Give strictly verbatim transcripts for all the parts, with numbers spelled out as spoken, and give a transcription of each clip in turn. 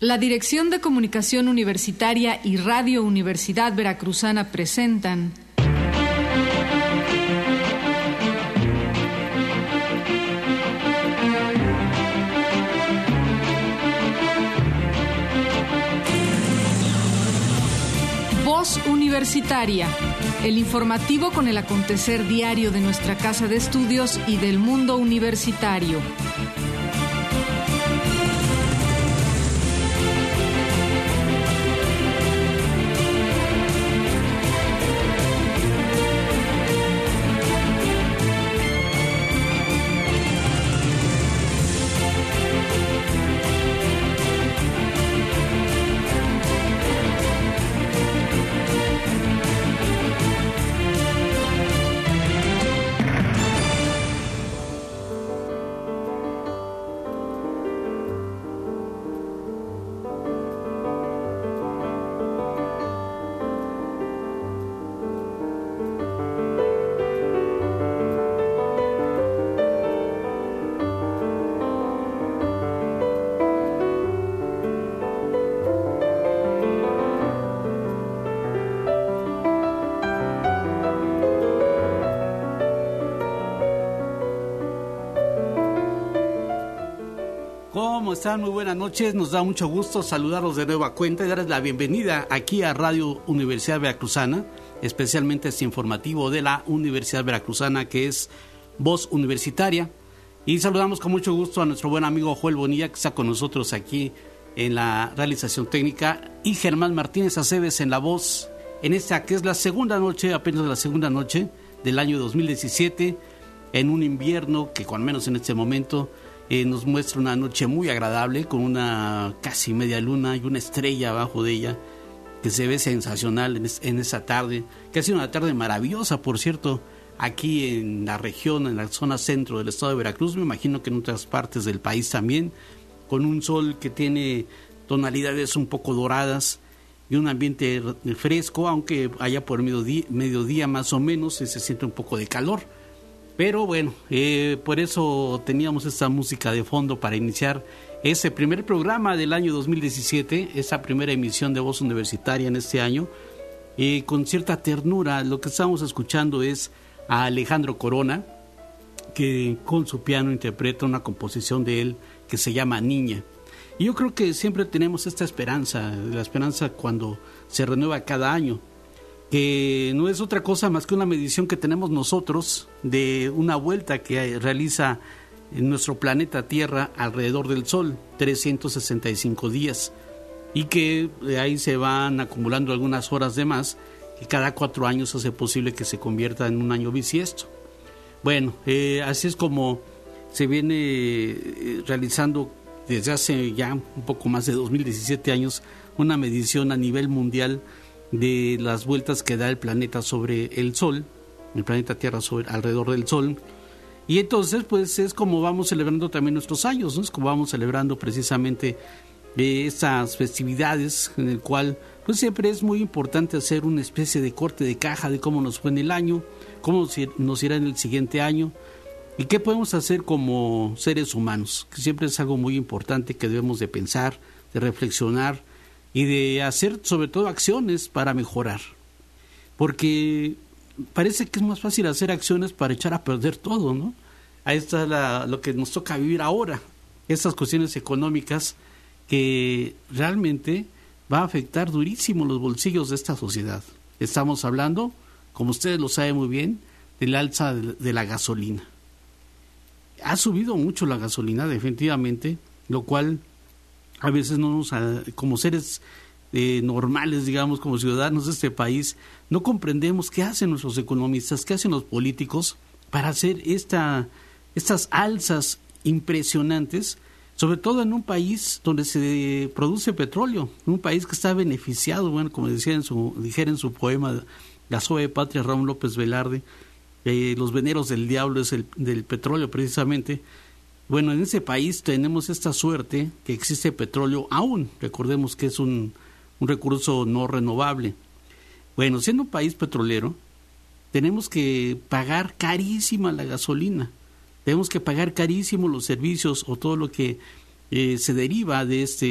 La Dirección de Comunicación Universitaria y Radio Universidad Veracruzana presentan Voz Universitaria, el informativo con el acontecer diario de nuestra casa de estudios y del mundo universitario. ¿Cómo están? Muy buenas noches, nos da mucho gusto saludarlos de nueva cuenta y darles la bienvenida aquí a Radio Universidad Veracruzana, especialmente este informativo de la Universidad Veracruzana que es Voz Universitaria, y saludamos con mucho gusto a nuestro buen amigo Joel Bonilla, que está con nosotros aquí en la realización técnica, y Germán Martínez Aceves en la voz, en esta que es la segunda noche, apenas la segunda noche del año dos mil diecisiete, en un invierno que, con menos en este momento, Eh, nos muestra una noche muy agradable con una casi media luna y una estrella abajo de ella que se ve sensacional en, es, en esa tarde, que ha sido una tarde maravillosa, por cierto, aquí en la región, en la zona centro del estado de Veracruz, me imagino que en otras partes del país también, con un sol que tiene tonalidades un poco doradas y un ambiente fresco, aunque allá por mediodía, mediodía más o menos se siente un poco de calor. Pero bueno, eh, por eso teníamos esta música de fondo para iniciar ese primer programa del año dos mil diecisiete, esa primera emisión de Voz Universitaria en este año. Eh, con cierta ternura, lo que estamos escuchando es a Alejandro Corona, que con su piano interpreta una composición de él que se llama Niña. Y yo creo que siempre tenemos esta esperanza, la esperanza cuando se renueva cada año, que no es otra cosa más que una medición que tenemos nosotros de una vuelta que realiza en nuestro planeta Tierra alrededor del Sol, trescientos sesenta y cinco días, y que de ahí se van acumulando algunas horas de más, que cada cuatro años hace posible que se convierta en un año bisiesto. Bueno, eh, así es como se viene eh, realizando desde hace ya un poco más de dos mil diecisiete años una medición a nivel mundial de las vueltas que da el planeta sobre el Sol, el planeta Tierra sobre, alrededor del Sol. Y entonces pues es como vamos celebrando también nuestros años, ¿no? Es como vamos celebrando precisamente eh, estas festividades, en el cual pues siempre es muy importante hacer una especie de corte de caja de cómo nos fue en el año, cómo nos irá en el siguiente año y qué podemos hacer como seres humanos, que siempre es algo muy importante que debemos de pensar, de reflexionar y de hacer sobre todo acciones para mejorar, porque parece que es más fácil hacer acciones para echar a perder todo, ¿no? Ahí está la, lo que nos toca vivir ahora, estas cuestiones económicas que realmente va a afectar durísimo los bolsillos de esta sociedad. Estamos hablando, como ustedes lo saben muy bien, del alza de, de la gasolina. Ha subido mucho la gasolina, definitivamente, lo cual a veces no nos, como seres eh, normales, digamos, como ciudadanos de este país, no comprendemos qué hacen nuestros economistas, qué hacen los políticos para hacer esta, estas alzas impresionantes, sobre todo en un país donde se produce petróleo, un país que está beneficiado, bueno, como decía en su, dijera en su poema La Suave Patria, Raúl López Velarde, eh, los veneros del diablo es el del petróleo precisamente. Bueno, en ese país tenemos esta suerte que existe petróleo aún, recordemos que es un, un recurso no renovable. Bueno, siendo un país petrolero, tenemos que pagar carísima la gasolina, tenemos que pagar carísimo los servicios o todo lo que eh, se deriva de este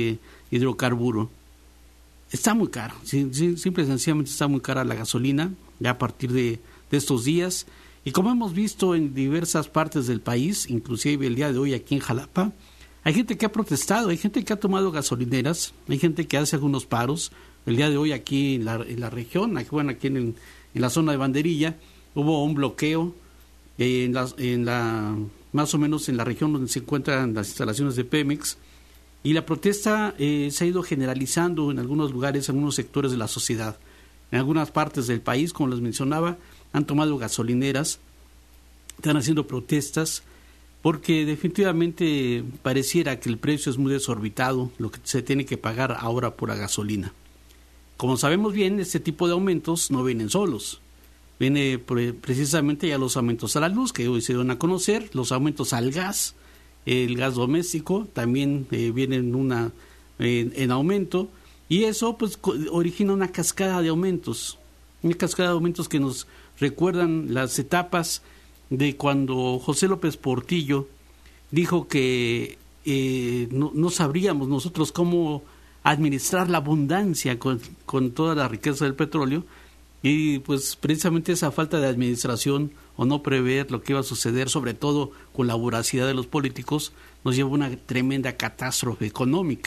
hidrocarburo. Está muy caro, sí, sí, simple y sencillamente está muy cara la gasolina ya a partir de, de estos días. Y como hemos visto en diversas partes del país, inclusive el día de hoy aquí en Jalapa, hay gente que ha protestado, hay gente que ha tomado gasolineras, hay gente que hace algunos paros. El día de hoy aquí en la, en la región, aquí, bueno, aquí en, el, en la zona de Banderilla, hubo un bloqueo eh, en, la, en la, más o menos en la región donde se encuentran las instalaciones de Pemex, y la protesta eh, se ha ido generalizando en algunos lugares, en algunos sectores de la sociedad. En algunas partes del país, como les mencionaba, han tomado gasolineras, están haciendo protestas, porque definitivamente pareciera que el precio es muy desorbitado, lo que se tiene que pagar ahora por la gasolina. Como sabemos bien, este tipo de aumentos no vienen solos. Viene pre- precisamente ya los aumentos a la luz, que hoy se van a conocer, los aumentos al gas, el gas doméstico también eh, vienen una, eh, en aumento, y eso pues co- origina una cascada de aumentos, una cascada de aumentos que nos recuerdan las etapas de cuando José López Portillo dijo que eh, no, no sabríamos nosotros cómo administrar la abundancia con, con toda la riqueza del petróleo, y pues precisamente esa falta de administración o no prever lo que iba a suceder, sobre todo con la voracidad de los políticos, nos lleva a una tremenda catástrofe económica,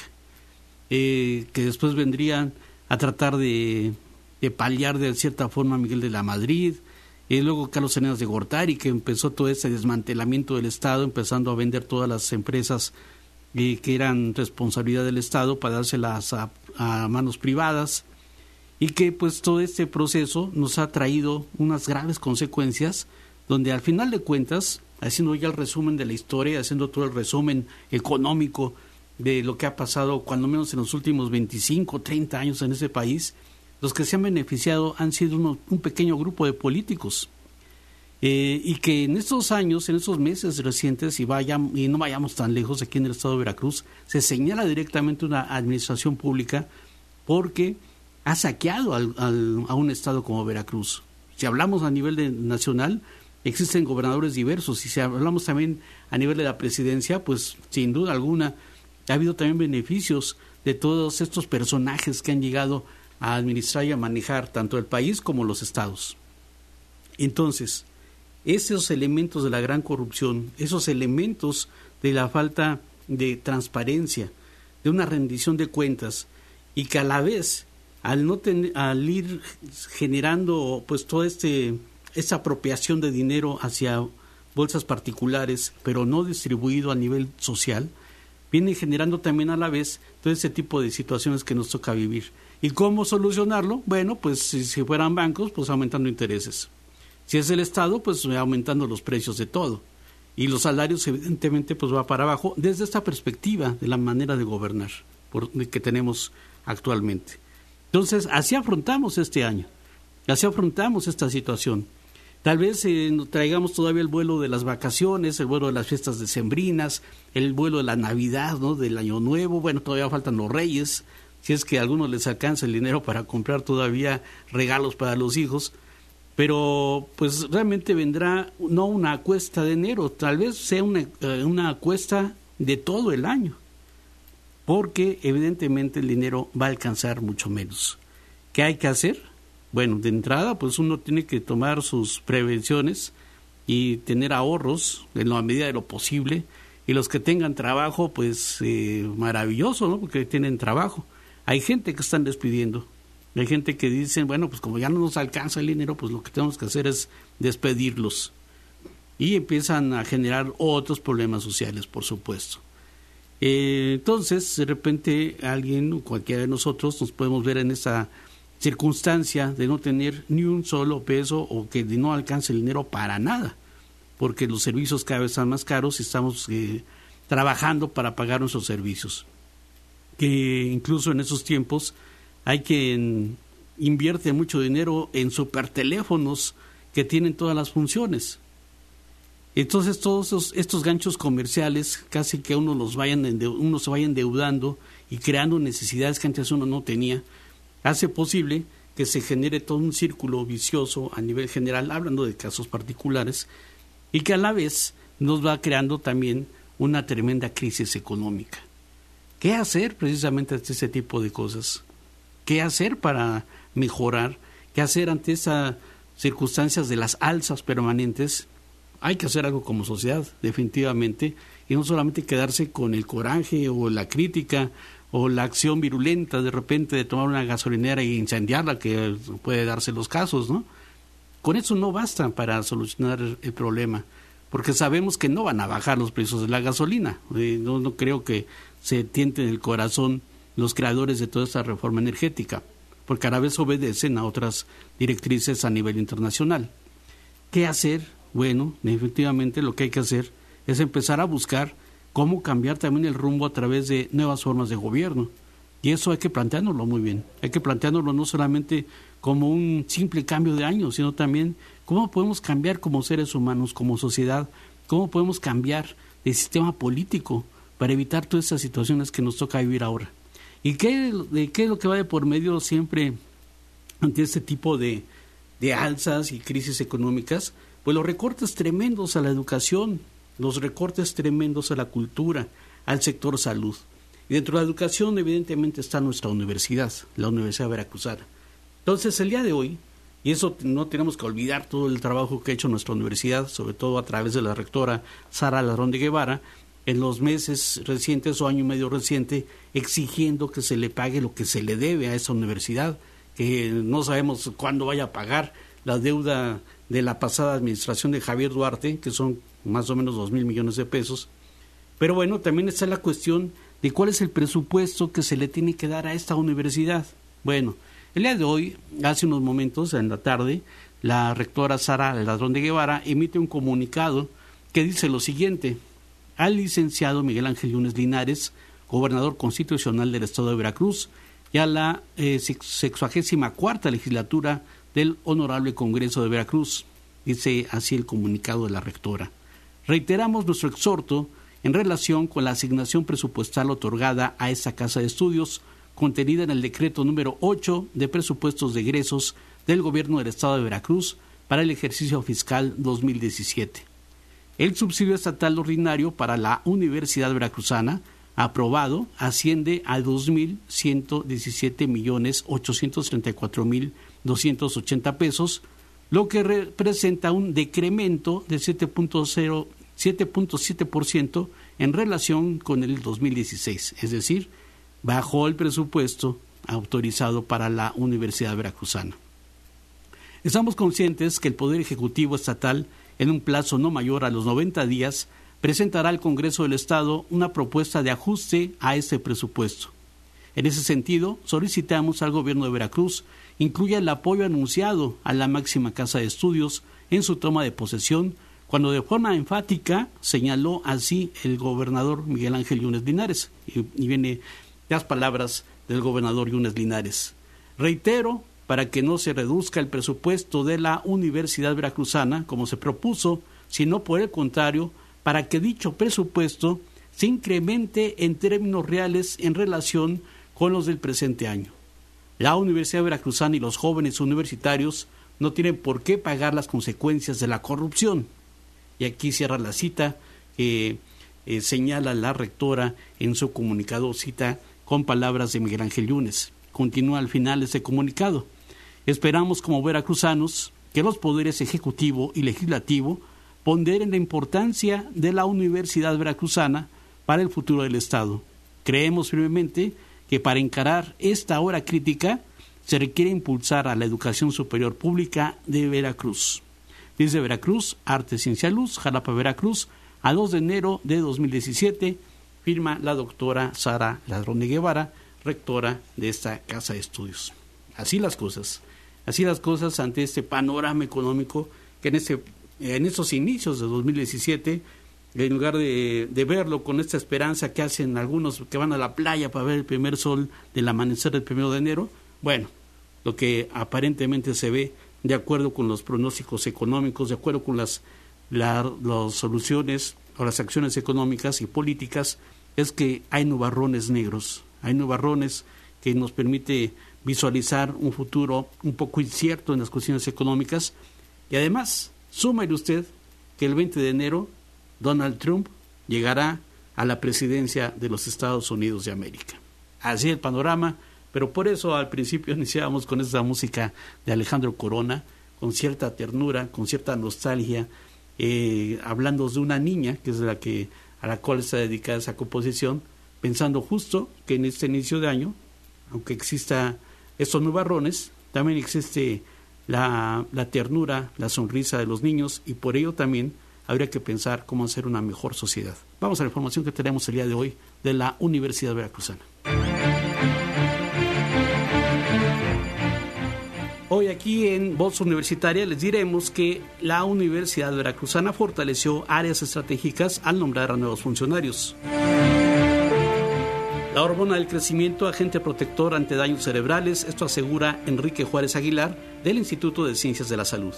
eh, que después vendrían a tratar de, de paliar de cierta forma Miguel de la Madrid, y luego Carlos Salinas de Gortari, que empezó todo ese desmantelamiento del Estado, empezando a vender todas las empresas eh, que eran responsabilidad del Estado para dárselas a, a manos privadas, y que pues todo este proceso nos ha traído unas graves consecuencias, donde al final de cuentas, haciendo ya el resumen de la historia, haciendo todo el resumen económico de lo que ha pasado, cuando menos en los últimos veinticinco, treinta años en ese país, los que se han beneficiado han sido uno, un pequeño grupo de políticos, eh, y que en estos años, en estos meses recientes, y, vaya, y no vayamos tan lejos, aquí en el estado de Veracruz, se señala directamente una administración pública porque ha saqueado al, al, a un estado como Veracruz. Si hablamos a nivel de, nacional, existen gobernadores diversos, y si hablamos también a nivel de la presidencia, pues sin duda alguna ha habido también beneficios de todos estos personajes que han llegado a administrar y a manejar tanto el país como los estados. Entonces, esos elementos de la gran corrupción, esos elementos de la falta de transparencia, de una rendición de cuentas, y que a la vez al no tener, al ir generando pues toda este esta apropiación de dinero hacia bolsas particulares, pero no distribuido a nivel social, viene generando también a la vez todo ese tipo de situaciones que nos toca vivir. ¿Y cómo solucionarlo? Bueno, pues si, si fueran bancos, pues aumentando intereses. Si es el Estado, pues aumentando los precios de todo. Y los salarios evidentemente pues va para abajo desde esta perspectiva de la manera de gobernar por, que tenemos actualmente. Entonces, así afrontamos este año, así afrontamos esta situación. Tal vez eh, traigamos todavía el vuelo de las vacaciones, el vuelo de las fiestas decembrinas, el vuelo de la Navidad, ¿no?, del Año Nuevo. Bueno, todavía faltan los Reyes, si es que a algunos les alcanza el dinero para comprar todavía regalos para los hijos. Pero pues realmente vendrá no una cuesta de enero, tal vez sea una, eh, una cuesta de todo el año, porque evidentemente el dinero va a alcanzar mucho menos. ¿Qué hay que hacer? Bueno, de entrada, pues uno tiene que tomar sus prevenciones y tener ahorros en la medida de lo posible, y los que tengan trabajo, pues eh, maravilloso, ¿no?, porque tienen trabajo. Hay gente que están despidiendo, hay gente que dicen, bueno, pues como ya no nos alcanza el dinero, pues lo que tenemos que hacer es despedirlos, y empiezan a generar otros problemas sociales, por supuesto. Eh, entonces, de repente, alguien o cualquiera de nosotros nos podemos ver en esa circunstancia de no tener ni un solo peso, o que no alcance el dinero para nada, porque los servicios cada vez están más caros y estamos eh, trabajando para pagar nuestros servicios. Que incluso en esos tiempos hay quien invierte mucho dinero en superteléfonos que tienen todas las funciones. Entonces todos estos, estos ganchos comerciales casi que uno los vayan uno se vaya endeudando y creando necesidades que antes uno no tenía, hace posible que se genere todo un círculo vicioso a nivel general, hablando de casos particulares, y que a la vez nos va creando también una tremenda crisis económica, ¿Qué hacer precisamente ante ese tipo de cosas? ¿Qué hacer para mejorar? ¿Qué hacer ante esas circunstancias de las alzas permanentes? Hay que hacer algo como sociedad, definitivamente, y no solamente quedarse con el coraje o la crítica o la acción virulenta de repente de tomar una gasolinera e incendiarla, que puede darse los casos, ¿no? Con eso no basta para solucionar el problema, porque sabemos que no van a bajar los precios de la gasolina. Eh, no, no creo que se tienten el corazón los creadores de toda esta reforma energética, porque a la vez obedecen a otras directrices a nivel internacional. ¿Qué hacer? Bueno, definitivamente lo que hay que hacer es empezar a buscar cómo cambiar también el rumbo a través de nuevas formas de gobierno. Y eso hay que planteárnoslo muy bien. Hay que planteárnoslo no solamente como un simple cambio de años, sino también cómo podemos cambiar como seres humanos, como sociedad, cómo podemos cambiar el sistema político para evitar todas esas situaciones que nos toca vivir ahora. ¿Y qué, de qué es lo que va de por medio siempre ante este tipo de, de alzas y crisis económicas? Pues los recortes tremendos a la educación, los recortes tremendos a la cultura, al sector salud. Y dentro de la educación, evidentemente, está nuestra universidad, la Universidad Veracruzana. Entonces, el día de hoy, y eso no tenemos que olvidar todo el trabajo que ha hecho nuestra universidad, sobre todo a través de la rectora Sara Ladrón de Guevara, en los meses recientes o año y medio reciente, exigiendo que se le pague lo que se le debe a esa universidad, que no sabemos cuándo vaya a pagar la deuda de la pasada administración de Javier Duarte, que son más o menos dos mil millones de pesos. Pero bueno, también está la cuestión de cuál es el presupuesto que se le tiene que dar a esta universidad. Bueno, el día de hoy, hace unos momentos, en la tarde, la rectora Sara Ladrón de Guevara emite un comunicado que dice lo siguiente: al licenciado Miguel Ángel Yunes Linares, gobernador constitucional del estado de Veracruz, y a la eh, sexagésima cuarta legislatura del Honorable Congreso de Veracruz. Dice así el comunicado de la rectora: reiteramos nuestro exhorto en relación con la asignación presupuestal otorgada a esta casa de estudios, contenida en el decreto número ocho de presupuestos de egresos del Gobierno del Estado de Veracruz para el ejercicio fiscal dos mil diecisiete. El subsidio estatal ordinario para la Universidad Veracruzana, aprobado, asciende a dos mil ciento diecisiete millones ochocientos treinta y cuatro mil doscientos ochenta pesos, lo que representa un decremento de siete punto siete por ciento en relación con el dos mil dieciséis, es decir, bajó el presupuesto autorizado para la Universidad Veracruzana. Estamos conscientes que el Poder Ejecutivo Estatal, en un plazo no mayor a los noventa días, presentará al Congreso del Estado una propuesta de ajuste a este presupuesto. En ese sentido, solicitamos al Gobierno de Veracruz incluya el apoyo anunciado a la máxima casa de estudios en su toma de posesión, cuando de forma enfática señaló así el gobernador Miguel Ángel Yunes Linares. Y, y viene las palabras del gobernador Yunes Linares: reitero, para que no se reduzca el presupuesto de la Universidad Veracruzana como se propuso, sino por el contrario, para que dicho presupuesto se incremente en términos reales en relación con los del presente año. La Universidad Veracruzana y los jóvenes universitarios no tienen por qué pagar las consecuencias de la corrupción. Y aquí cierra la cita que eh, señala la rectora en su comunicado, cita con palabras de Miguel Ángel Yunes. Continúa al final este comunicado: esperamos como veracruzanos que los poderes ejecutivo y legislativo ponderen la importancia de la Universidad Veracruzana para el futuro del Estado. Creemos firmemente que para encarar esta hora crítica se requiere impulsar a la educación superior pública de Veracruz. Desde Veracruz, Arte, Ciencia, Luz, Jalapa, Veracruz, a dos de enero de dos mil diecisiete, firma la doctora Sara Ladrón de Guevara, rectora de esta casa de estudios. Así las cosas, así las cosas ante este panorama económico que en, este, en estos inicios de dos mil diecisiete, en lugar de, de verlo con esta esperanza que hacen algunos que van a la playa para ver el primer sol del amanecer del primero de enero, bueno, lo que aparentemente se ve, de acuerdo con los pronósticos económicos, de acuerdo con las, la, las soluciones o las acciones económicas y políticas, es que hay nubarrones negros, hay nubarrones que nos permite visualizar un futuro un poco incierto en las cuestiones económicas. Y además, súmale usted que el veinte de enero Donald Trump llegará a la presidencia de los Estados Unidos de América. Así el panorama, pero por eso al principio iniciábamos con esta música de Alejandro Corona, con cierta ternura, con cierta nostalgia, eh, hablando de una niña, que es la que a la cual está dedicada esa composición, pensando justo que en este inicio de año, aunque exista estos nubarrones, también existe la, la ternura, la sonrisa de los niños, y por ello también habría que pensar cómo hacer una mejor sociedad. Vamos a la información que tenemos el día de hoy de la Universidad Veracruzana. Hoy aquí en Voz Universitaria les diremos que la Universidad Veracruzana fortaleció áreas estratégicas al nombrar a nuevos funcionarios. La hormona del crecimiento, agente protector ante daños cerebrales, esto asegura Enrique Juárez Aguilar del Instituto de Ciencias de la Salud.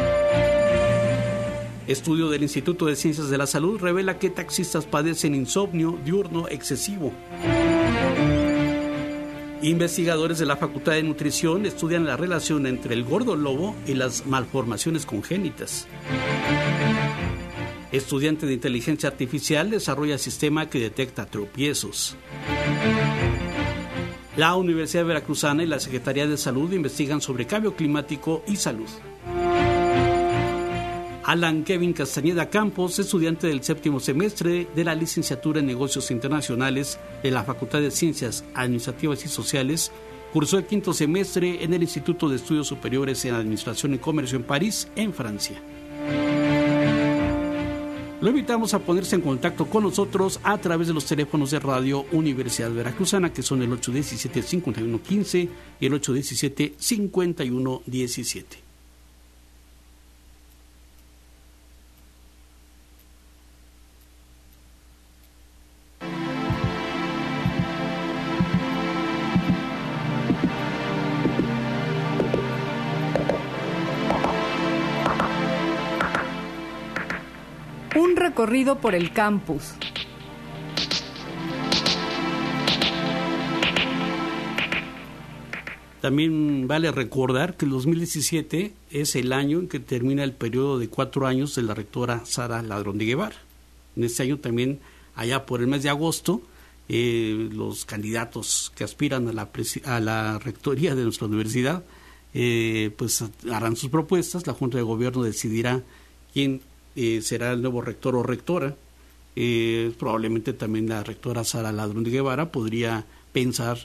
Estudio del Instituto de Ciencias de la Salud revela que taxistas padecen insomnio diurno excesivo. Investigadores de la Facultad de Nutrición estudian la relación entre el gordo lobo y las malformaciones congénitas. Estudiante de inteligencia artificial desarrolla sistema que detecta tropiezos. La Universidad Veracruzana y la Secretaría de Salud investigan sobre cambio climático y salud. Alan Kevin Castañeda Campos, estudiante del séptimo semestre de la licenciatura en Negocios Internacionales de la Facultad de Ciencias Administrativas y Sociales, cursó el quinto semestre en el Instituto de Estudios Superiores en Administración y Comercio en París, en Francia. Lo invitamos a ponerse en contacto con nosotros a través de los teléfonos de Radio Universidad Veracruzana, que son el ocho uno siete, cinco uno uno cinco y el ocho uno siete, cinco uno uno siete. Un recorrido por el campus. También vale recordar que el dos mil diecisiete es el año en que termina el periodo de cuatro años de la rectora Sara Ladrón de Guevara. En este año también, allá por el mes de agosto, eh, los candidatos que aspiran a la, presi- a la rectoría de nuestra universidad, eh, pues harán sus propuestas. La Junta de Gobierno decidirá quién Eh, será el nuevo rector o rectora. Eh, probablemente también la rectora Sara Ladrón de Guevara podría pensar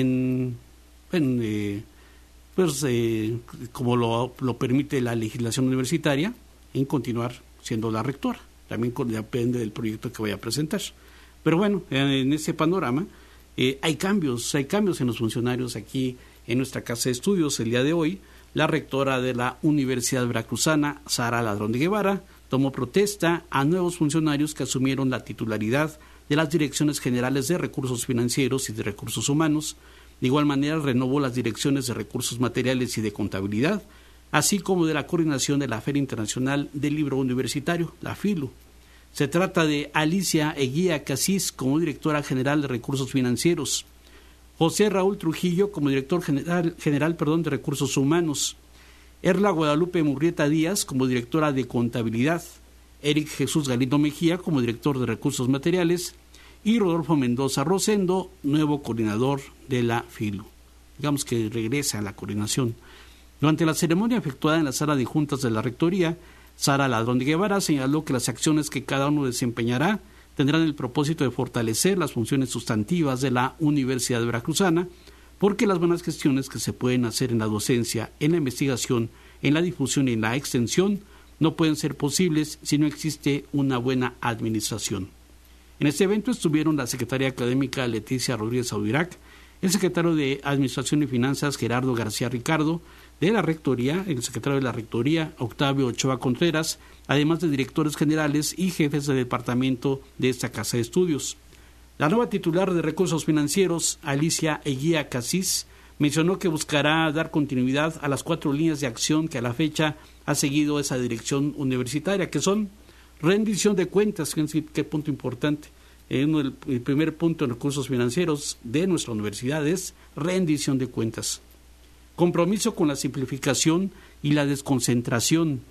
en, en eh, pues eh, como lo, lo permite la legislación universitaria, en continuar siendo la rectora. También con, depende del proyecto que vaya a presentar. Pero bueno, en, en ese panorama eh, hay cambios, hay cambios en los funcionarios aquí en nuestra casa de estudios. El día de hoy, la rectora de la Universidad Veracruzana, Sara Ladrón de Guevara, tomó protesta a nuevos funcionarios que asumieron la titularidad de las Direcciones Generales de Recursos Financieros y de Recursos Humanos. De igual manera, renovó las Direcciones de Recursos Materiales y de Contabilidad, así como de la coordinación de la Feria Internacional del Libro Universitario, la FILU. Se trata de Alicia Eguía Casís como directora general de Recursos Financieros, José Raúl Trujillo como director general, general perdón, de Recursos Humanos, Erla Guadalupe Murrieta Díaz como directora de Contabilidad, Eric Jesús Galindo Mejía como director de Recursos Materiales y Rodolfo Mendoza Rosendo, nuevo coordinador de la FILU. Digamos que regresa a la coordinación. Durante la ceremonia efectuada en la sala de juntas de la Rectoría, Sara Ladrón de Guevara señaló que las acciones que cada uno desempeñará tendrán el propósito de fortalecer las funciones sustantivas de la Universidad Veracruzana, porque las buenas gestiones que se pueden hacer en la docencia, en la investigación, en la difusión y en la extensión no pueden ser posibles si no existe una buena administración. En este evento estuvieron la secretaria académica Leticia Rodríguez Audirac, el secretario de Administración y Finanzas Gerardo García Ricardo, de la Rectoría, el secretario de la Rectoría Octavio Ochoa Contreras, además de directores generales y jefes de departamento de esta casa de estudios. La nueva titular de Recursos Financieros, Alicia Eguía Casís, mencionó que buscará dar continuidad a las cuatro líneas de acción que a la fecha ha seguido esa dirección universitaria, que son rendición de cuentas, qué punto importante. El primer punto en recursos financieros de nuestra universidad es rendición de cuentas. Compromiso con la simplificación y la desconcentración.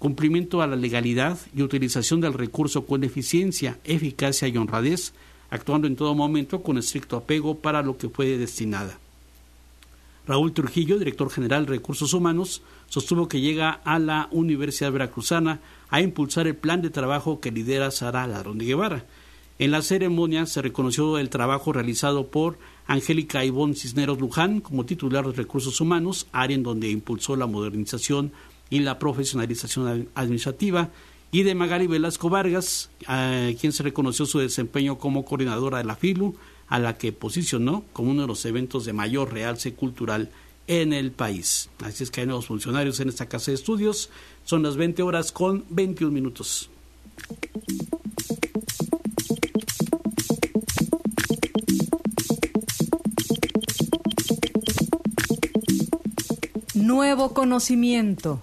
cumplimiento a la legalidad y utilización del recurso con eficiencia, eficacia y honradez, actuando en todo momento con estricto apego para lo que fue destinada. Raúl Trujillo, director general de Recursos Humanos, sostuvo que llega a la Universidad Veracruzana a impulsar el plan de trabajo que lidera Sara Ladrón de Guevara. En la ceremonia se reconoció el trabajo realizado por Angélica Ivonne Cisneros Luján como titular de Recursos Humanos, área en donde impulsó la modernización y la profesionalización administrativa, y de Magali Velasco Vargas, a quien se reconoció su desempeño como coordinadora de la FILU, a la que posicionó como uno de los eventos de mayor realce cultural en el país. Así es que hay nuevos funcionarios en esta casa de estudios. Son las veinte horas con veintiún minutos. Nuevo conocimiento.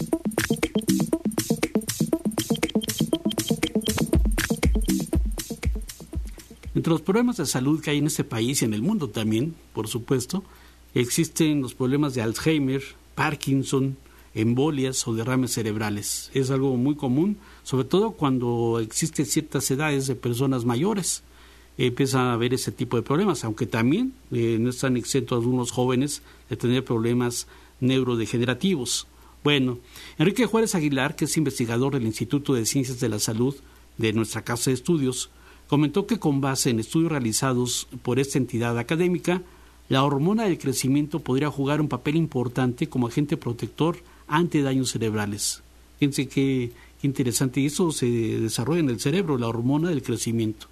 Entre los problemas de salud que hay en este país y en el mundo también, por supuesto, existen los problemas de Alzheimer, Parkinson, embolias o derrames cerebrales. Es algo muy común, sobre todo cuando existen ciertas edades de personas mayores. Eh, empiezan a haber ese tipo de problemas, aunque también eh, no están exentos algunos jóvenes de tener problemas neurodegenerativos. Bueno, Enrique Juárez Aguilar, que es investigador del Instituto de Ciencias de la Salud de nuestra casa de estudios, comentó que con base en estudios realizados por esta entidad académica, la hormona del crecimiento podría jugar un papel importante como agente protector ante daños cerebrales. Fíjense qué, qué interesante, y eso se desarrolla en el cerebro, la hormona del crecimiento.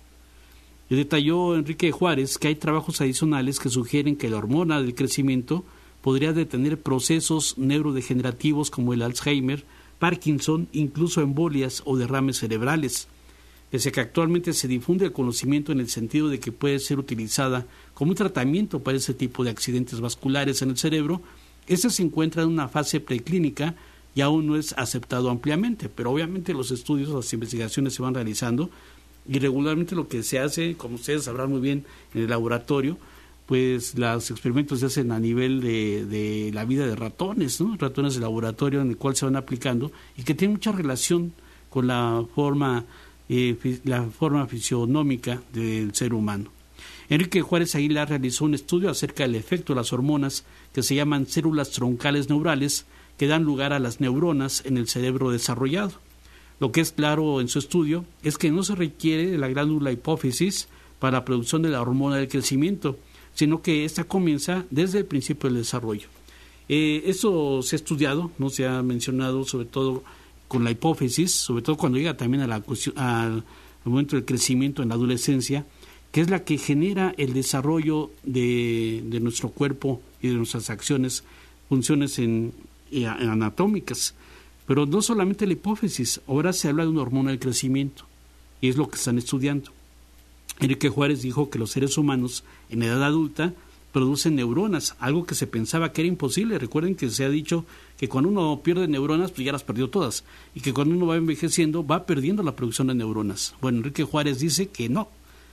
Y detalló Enrique Juárez que hay trabajos adicionales que sugieren que la hormona del crecimiento podría detener procesos neurodegenerativos como el Alzheimer, Parkinson, incluso embolias o derrames cerebrales. Pese a que actualmente se difunde el conocimiento en el sentido de que puede ser utilizada como un tratamiento para ese tipo de accidentes vasculares en el cerebro, este se encuentra en una fase preclínica y aún no es aceptado ampliamente, pero obviamente los estudios, las investigaciones se van realizando y regularmente lo que se hace, como ustedes sabrán muy bien, en el laboratorio, pues los experimentos se hacen a nivel de, de la vida de ratones, ¿no? Ratones de laboratorio en el cual se van aplicando y que tienen mucha relación con la forma Eh, la forma fisionómica del ser humano. Enrique Juárez Aguilar realizó un estudio acerca del efecto de las hormonas que se llaman células troncales neurales que dan lugar a las neuronas en el cerebro desarrollado. Lo que es claro en su estudio es que no se requiere de la glándula hipófisis para la producción de la hormona del crecimiento, sino que esta comienza desde el principio del desarrollo. Eh, eso se ha estudiado, no se ha mencionado sobre todo con la hipófisis, sobre todo cuando llega también a la cuestión, al momento del crecimiento en la adolescencia, que es la que genera el desarrollo de, de nuestro cuerpo y de nuestras acciones, funciones en, en anatómicas. Pero no solamente la hipófisis, ahora se habla de una hormona del crecimiento, y es lo que están estudiando. Enrique Juárez dijo que los seres humanos en edad adulta producen neuronas, algo que se pensaba que era imposible. Recuerden que se ha dicho que cuando uno pierde neuronas, pues ya las perdió todas, y que cuando uno va envejeciendo, va perdiendo la producción de neuronas. Bueno, Enrique Juárez dice que no,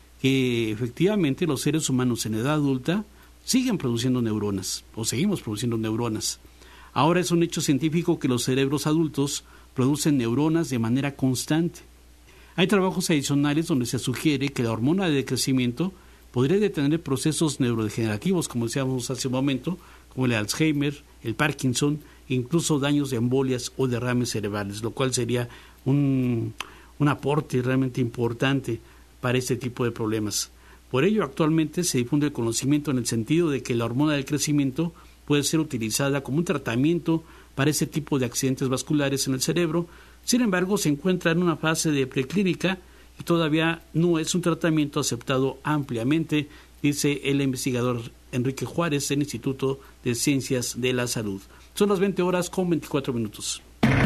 que efectivamente los seres humanos en edad adulta siguen produciendo neuronas, o seguimos produciendo neuronas. Ahora es un hecho científico que los cerebros adultos producen neuronas de manera constante. Hay trabajos adicionales donde se sugiere que la hormona de crecimiento podría detener procesos neurodegenerativos, como decíamos hace un momento, como el Alzheimer, el Parkinson, e incluso daños de embolias o derrames cerebrales, lo cual sería un, un aporte realmente importante para este tipo de problemas. Por ello, actualmente se difunde el conocimiento en el sentido de que la hormona del crecimiento puede ser utilizada como un tratamiento para ese tipo de accidentes vasculares en el cerebro. Sin embargo, se encuentra en una fase de preclínica y todavía no es un tratamiento aceptado ampliamente, dice el investigador Enrique Juárez del Instituto de Ciencias de la Salud. Son las veinte horas con veinticuatro minutos.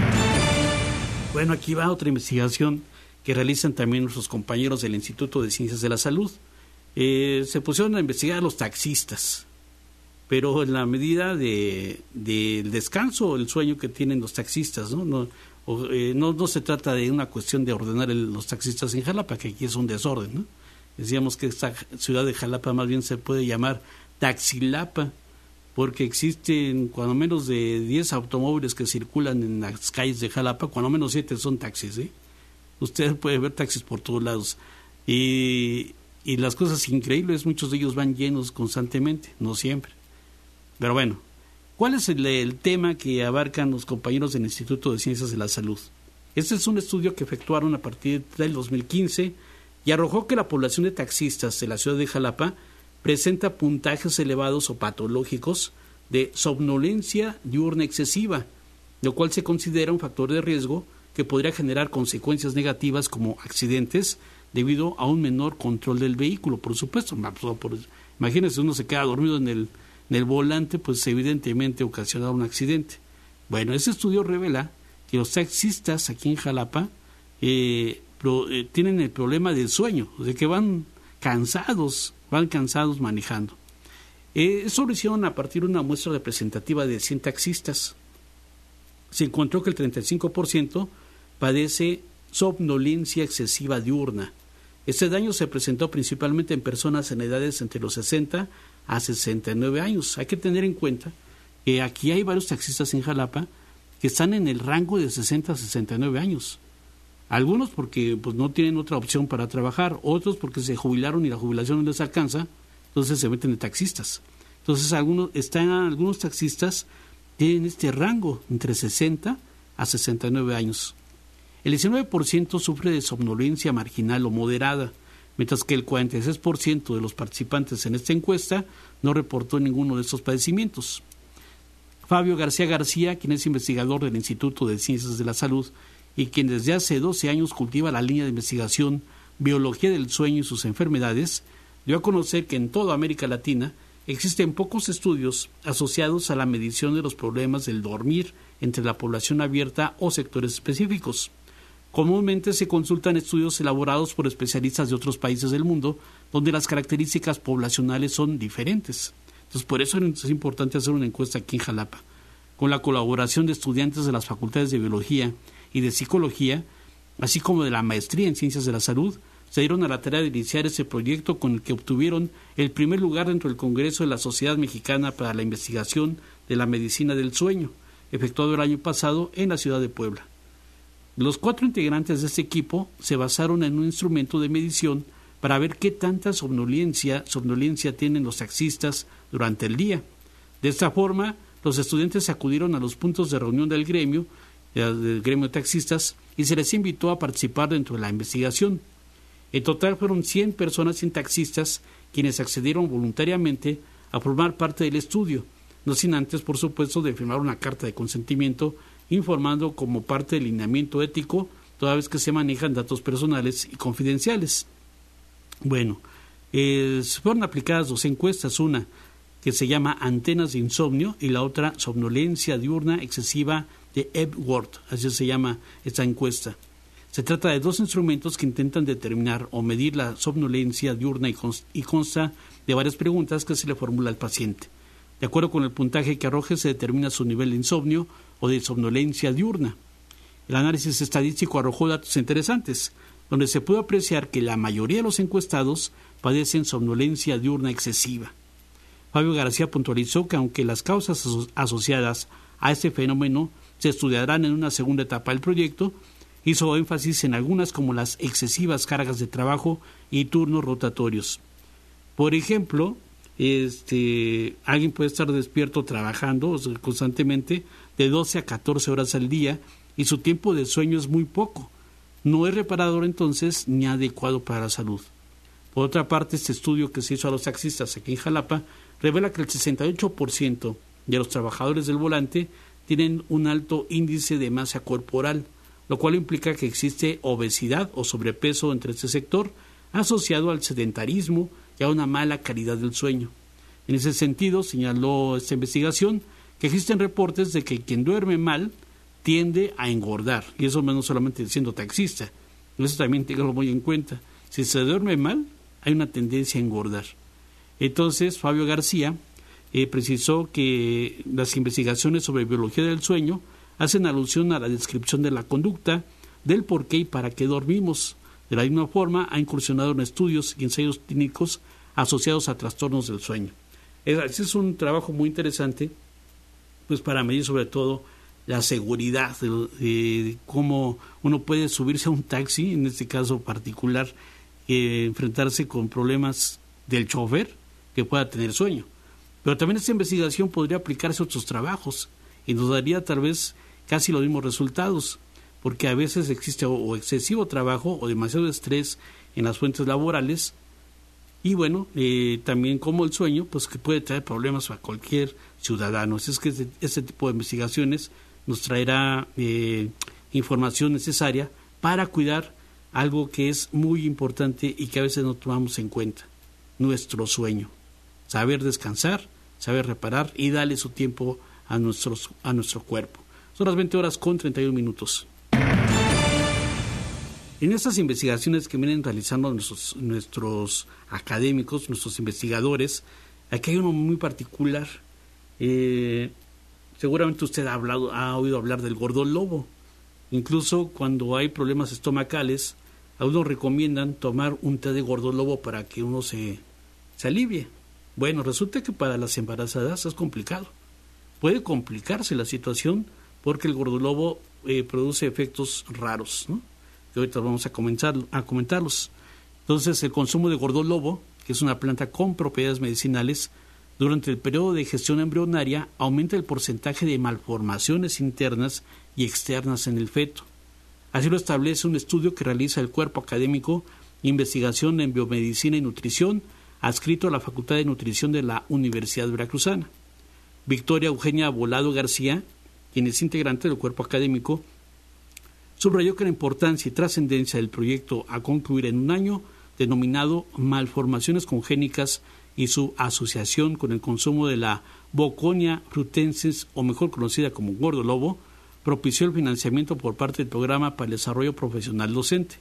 Bueno, aquí va otra investigación que realizan también nuestros compañeros del Instituto de Ciencias de la Salud. Eh, se pusieron a investigar a los taxistas, pero en la medida de, de del descanso o el sueño que tienen los taxistas, ¿no? No O, eh, no, no se trata de una cuestión de ordenar el, los taxistas en Jalapa, que aquí es un desorden, ¿no? Decíamos que esta ciudad de Jalapa más bien se puede llamar Taxilapa, porque existen cuando menos de diez automóviles que circulan en las calles de Jalapa, cuando menos siete son taxis, ¿eh? Usted puede ver taxis por todos lados. Y, y las cosas increíbles, muchos de ellos van llenos constantemente, no siempre. Pero bueno, ¿cuál es el, el tema que abarcan los compañeros del Instituto de Ciencias de la Salud? Este es un estudio que efectuaron a partir del dos mil quince y arrojó que la población de taxistas de la ciudad de Jalapa presenta puntajes elevados o patológicos de somnolencia diurna excesiva, lo cual se considera un factor de riesgo que podría generar consecuencias negativas como accidentes debido a un menor control del vehículo, por supuesto. Por, imagínense, uno se queda dormido en el, en el volante, pues evidentemente ocasionará un accidente. Bueno, ese estudio revela que los taxistas aquí en Jalapa eh, pro, eh, tienen el problema del sueño, de que van cansados, van cansados manejando. Eh, eso lo hicieron a partir de una muestra representativa de cien taxistas. Se encontró que el treinta y cinco por ciento padece somnolencia excesiva diurna. Este daño se presentó principalmente en personas en edades entre los sesenta a sesenta y nueve años. Hay que tener en cuenta que aquí hay varios taxistas en Jalapa que están en el rango de sesenta a sesenta y nueve años. Algunos porque pues no tienen otra opción para trabajar, otros porque se jubilaron y la jubilación no les alcanza, entonces se meten de taxistas. Entonces algunos están algunos taxistas tienen este rango entre sesenta a sesenta y nueve años. El diecinueve por ciento sufre de somnolencia marginal o moderada, mientras que el cuarenta y seis por ciento de los participantes en esta encuesta no reportó ninguno de estos padecimientos. Fabio García García, quien es investigador del Instituto de Ciencias de la Salud y quien desde hace doce años cultiva la línea de investigación Biología del Sueño y sus enfermedades, dio a conocer que en toda América Latina existen pocos estudios asociados a la medición de los problemas del dormir entre la población abierta o sectores específicos. Comúnmente se consultan estudios elaborados por especialistas de otros países del mundo, donde las características poblacionales son diferentes. Entonces, por eso es importante hacer una encuesta aquí en Jalapa. Con la colaboración de estudiantes de las facultades de Biología y de Psicología, así como de la Maestría en Ciencias de la Salud, se dieron a la tarea de iniciar ese proyecto con el que obtuvieron el primer lugar dentro del Congreso de la Sociedad Mexicana para la Investigación de la Medicina del Sueño, efectuado el año pasado en la ciudad de Puebla. Los cuatro integrantes de este equipo se basaron en un instrumento de medición para ver qué tanta somnolencia, somnolencia tienen los taxistas durante el día. De esta forma, los estudiantes acudieron a los puntos de reunión del gremio, del gremio de taxistas, y se les invitó a participar dentro de la investigación. En total fueron cien personas sin taxistas quienes accedieron voluntariamente a formar parte del estudio, no sin antes, por supuesto, de firmar una carta de consentimiento informando como parte del lineamiento ético, toda vez que se manejan datos personales y confidenciales. Bueno, eh, fueron aplicadas dos encuestas, una que se llama Antenas de Insomnio y la otra Somnolencia Diurna Excesiva de Epworth, así se llama esta encuesta. Se trata de dos instrumentos que intentan determinar o medir la somnolencia diurna y, const- y consta de varias preguntas que se le formula al paciente. De acuerdo con el puntaje que arroje se determina su nivel de insomnio o de somnolencia diurna. El análisis estadístico arrojó datos interesantes, donde se pudo apreciar que la mayoría de los encuestados padecen somnolencia diurna excesiva. Fabio García puntualizó que aunque las causas aso- asociadas a este fenómeno se estudiarán en una segunda etapa del proyecto, hizo énfasis en algunas como las excesivas cargas de trabajo y turnos rotatorios. Por ejemplo, este, alguien puede estar despierto trabajando o sea, constantemente de doce a catorce horas al día y su tiempo de sueño es muy poco. No es reparador entonces ni adecuado para la salud. Por otra parte, este estudio que se hizo a los taxistas aquí en Jalapa revela que el sesenta y ocho por ciento de los trabajadores del volante tienen un alto índice de masa corporal, lo cual implica que existe obesidad o sobrepeso entre este sector asociado al sedentarismo y a una mala calidad del sueño. En ese sentido, señaló esta investigación que existen reportes de que quien duerme mal tiende a engordar, y eso no solamente siendo taxista, eso también tenganlo muy en cuenta. Si se duerme mal, hay una tendencia a engordar. Entonces, Fabio García eh, precisó que las investigaciones sobre biología del sueño hacen alusión a la descripción de la conducta, del por qué y para qué dormimos. De la misma forma, ha incursionado en estudios y ensayos clínicos asociados a trastornos del sueño. Es, es un trabajo muy interesante, pues para medir sobre todo la seguridad de, de cómo uno puede subirse a un taxi, en este caso particular, eh, enfrentarse con problemas del chofer que pueda tener sueño. Pero también esta investigación podría aplicarse a otros trabajos y nos daría tal vez casi los mismos resultados, porque a veces existe o, o excesivo trabajo o demasiado estrés en las fuentes laborales. Y bueno, eh, también como el sueño, pues que puede traer problemas a cualquier ciudadano. Así es que este, este tipo de investigaciones nos traerá eh, información necesaria para cuidar algo que es muy importante y que a veces no tomamos en cuenta: nuestro sueño. Saber descansar, saber reparar y darle su tiempo a, nuestros, a nuestro cuerpo. Son las veinte horas con treinta y un minutos. En estas investigaciones que vienen realizando nuestros, nuestros académicos, nuestros investigadores, aquí hay uno muy particular. Eh, seguramente usted ha, hablado, ha oído hablar del gordolobo. Incluso cuando hay problemas estomacales, a uno recomiendan tomar un té de gordolobo para que uno se, se alivie. Bueno, resulta que para las embarazadas es complicado. Puede complicarse la situación porque el gordolobo eh, produce efectos raros, ¿no? Que ahorita vamos a, comenzar, a comentarlos. Entonces, el consumo de gordolobo, que es una planta con propiedades medicinales, durante el periodo de gestión embrionaria aumenta el porcentaje de malformaciones internas y externas en el feto. Así lo establece un estudio que realiza el Cuerpo Académico Investigación en Biomedicina y Nutrición, adscrito a la Facultad de Nutrición de la Universidad Veracruzana. Victoria Eugenia Volado García, quien es integrante del cuerpo académico, subrayó que la importancia y trascendencia del proyecto a concluir en un año, denominado Malformaciones Congénicas y su asociación con el consumo de la Boconia frutensis, o mejor conocida como gordolobo, propició el financiamiento por parte del Programa para el Desarrollo Profesional Docente.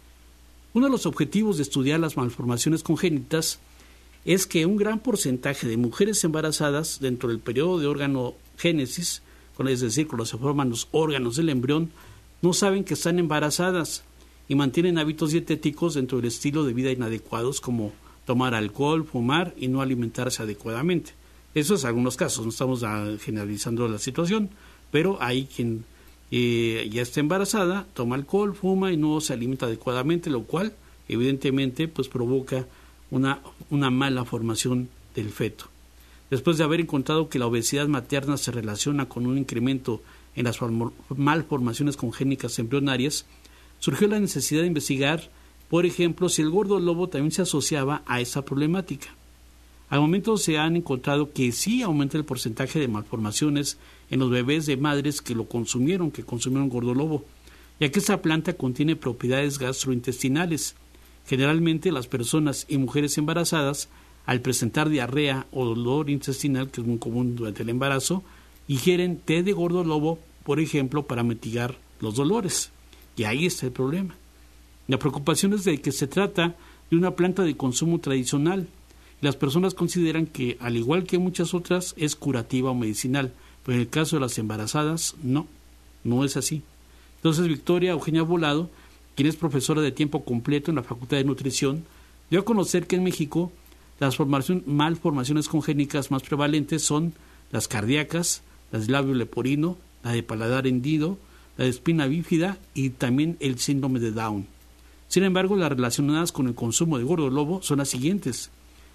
Uno de los objetivos de estudiar las malformaciones congénitas es que un gran porcentaje de mujeres embarazadas dentro del periodo de organogénesis, es decir, cuando se forman los órganos del embrión, no saben que están embarazadas y mantienen hábitos dietéticos dentro del estilo de vida inadecuados, como tomar alcohol, fumar y no alimentarse adecuadamente. Eso es algunos casos, no estamos generalizando la situación, pero hay quien eh, ya está embarazada, toma alcohol, fuma y no se alimenta adecuadamente, lo cual evidentemente pues provoca una, una mala formación del feto. Después de haber encontrado que la obesidad materna se relaciona con un incremento en las malformaciones congénicas embrionarias, surgió la necesidad de investigar, por ejemplo, si el gordolobo también se asociaba a esa problemática. Al momento se han encontrado que sí aumenta el porcentaje de malformaciones en los bebés de madres que lo consumieron, que consumieron gordolobo, ya que esa planta contiene propiedades gastrointestinales. Generalmente las personas y mujeres embarazadas, al presentar diarrea o dolor intestinal, que es muy común durante el embarazo, ingieren té de gordolobo, por ejemplo, para mitigar los dolores. Y ahí está el problema. La preocupación es de que se trata de una planta de consumo tradicional. Las personas consideran que, al igual que muchas otras, es curativa o medicinal, pero en el caso de las embarazadas, no, no es así. Entonces, Victoria Eugenia Volado, quien es profesora de tiempo completo en la Facultad de Nutrición, dio a conocer que en México las formación, malformaciones congénicas más prevalentes son las cardíacas, las de labio leporino, la de paladar hendido, la de espina bífida y también el síndrome de Down. Sin embargo, las relacionadas con el consumo de gordolobo son las siguientes: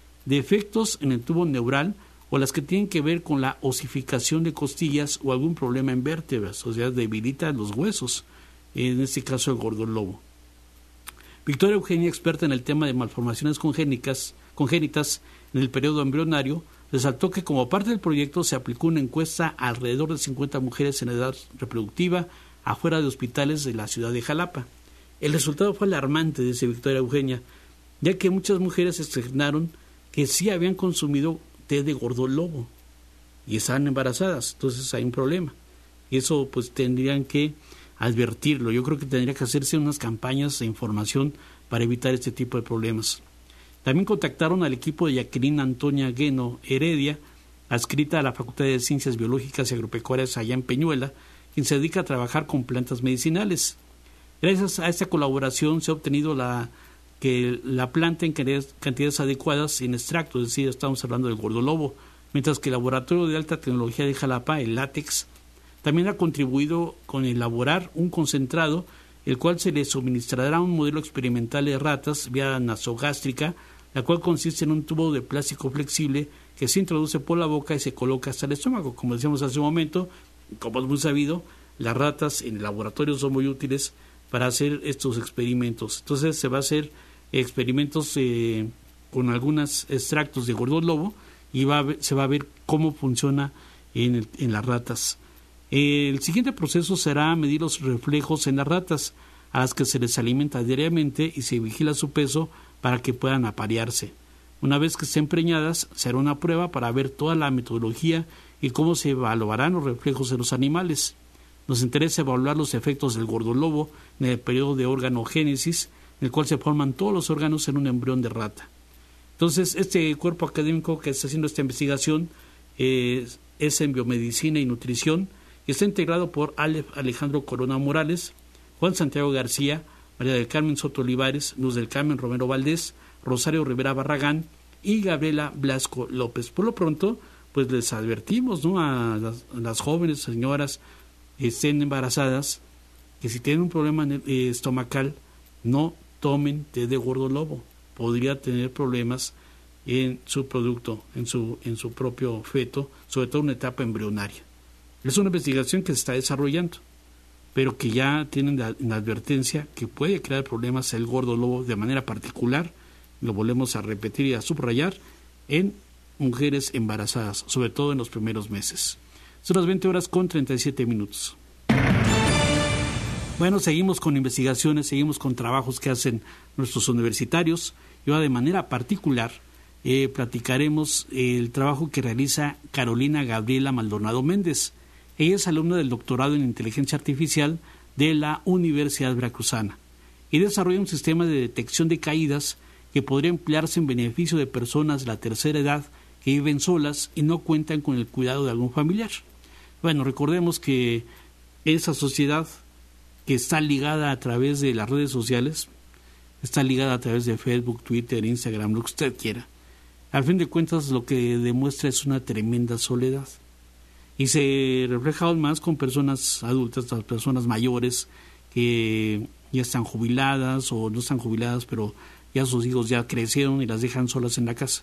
defectos en el tubo neural o las que tienen que ver con la osificación de costillas o algún problema en vértebras, o sea, debilita los huesos, en este caso el gordolobo. Victoria Eugenia, experta en el tema de malformaciones congénicas, congénitas en el periodo embrionario, resaltó que como parte del proyecto se aplicó una encuesta a alrededor de cincuenta mujeres en edad reproductiva afuera de hospitales de la ciudad de Jalapa. El resultado fue alarmante, dice Victoria Eugenia, ya que muchas mujeres externaron que sí habían consumido té de gordolobo y estaban embarazadas. Entonces hay un problema. Y eso pues tendrían que advertirlo. Yo creo que tendría que hacerse unas campañas de información para evitar este tipo de problemas. También contactaron al equipo de Jacqueline Antonia Gueno Heredia, adscrita a la Facultad de Ciencias Biológicas y Agropecuarias allá en Peñuela, quien se dedica a trabajar con plantas medicinales. Gracias a esta colaboración se ha obtenido la que la planta en cantidades adecuadas en extracto, es decir, estamos hablando del gordolobo, mientras que el laboratorio de alta tecnología de Jalapa, el látex, también ha contribuido con elaborar un concentrado, el cual se le suministrará un modelo experimental de ratas vía nasogástrica, la cual consiste en un tubo de plástico flexible que se introduce por la boca y se coloca hasta el estómago. Como decíamos hace un momento, como es muy sabido, las ratas en el laboratorio son muy útiles para hacer estos experimentos. Entonces se va a hacer experimentos eh, con algunos extractos de gordolobo y va a ver, se va a ver cómo funciona en, el, en las ratas. El siguiente proceso será medir los reflejos en las ratas, a las que se les alimenta diariamente y se vigila su peso para que puedan aparearse. Una vez que estén preñadas, se hará una prueba para ver toda la metodología y cómo se evaluarán los reflejos de los animales. Nos interesa evaluar los efectos del gordolobo en el periodo de organogénesis, en el cual se forman todos los órganos en un embrión de rata. Entonces, este cuerpo académico que está haciendo esta investigación eh, es en biomedicina y nutrición, y está integrado por Alejandro Corona Morales, Juan Santiago García, María del Carmen Soto Olivares, Luz del Carmen Romero Valdés, Rosario Rivera Barragán y Gabriela Blasco López. Por lo pronto, pues les advertimos, ¿no?, a las, a las jóvenes señoras que estén embarazadas, que si tienen un problema eh, estomacal, no tomen té de gordolobo. Podría tener problemas en su producto, en su, en su propio feto, sobre todo en una etapa embrionaria. Es una investigación que se está desarrollando, pero que ya tienen la, la advertencia que puede crear problemas el gordolobo de manera particular, lo volvemos a repetir y a subrayar, en mujeres embarazadas, sobre todo en los primeros meses. Son las veinte horas con treinta y siete minutos. Bueno, seguimos con investigaciones, seguimos con trabajos que hacen nuestros universitarios, y ahora de manera particular eh, platicaremos el trabajo que realiza Carolina Gabriela Maldonado Méndez. Ella es alumna del doctorado en inteligencia artificial de la Universidad Veracruzana y desarrolla un sistema de detección de caídas que podría emplearse en beneficio de personas de la tercera edad que viven solas y no cuentan con el cuidado de algún familiar. Bueno, recordemos que esa sociedad que está ligada a través de las redes sociales, está ligada a través de Facebook, Twitter, Instagram, lo que usted quiera, al fin de cuentas lo que demuestra es una tremenda soledad. Y se refleja aún más con personas adultas, las personas mayores que ya están jubiladas o no están jubiladas, pero ya sus hijos ya crecieron y las dejan solas en la casa.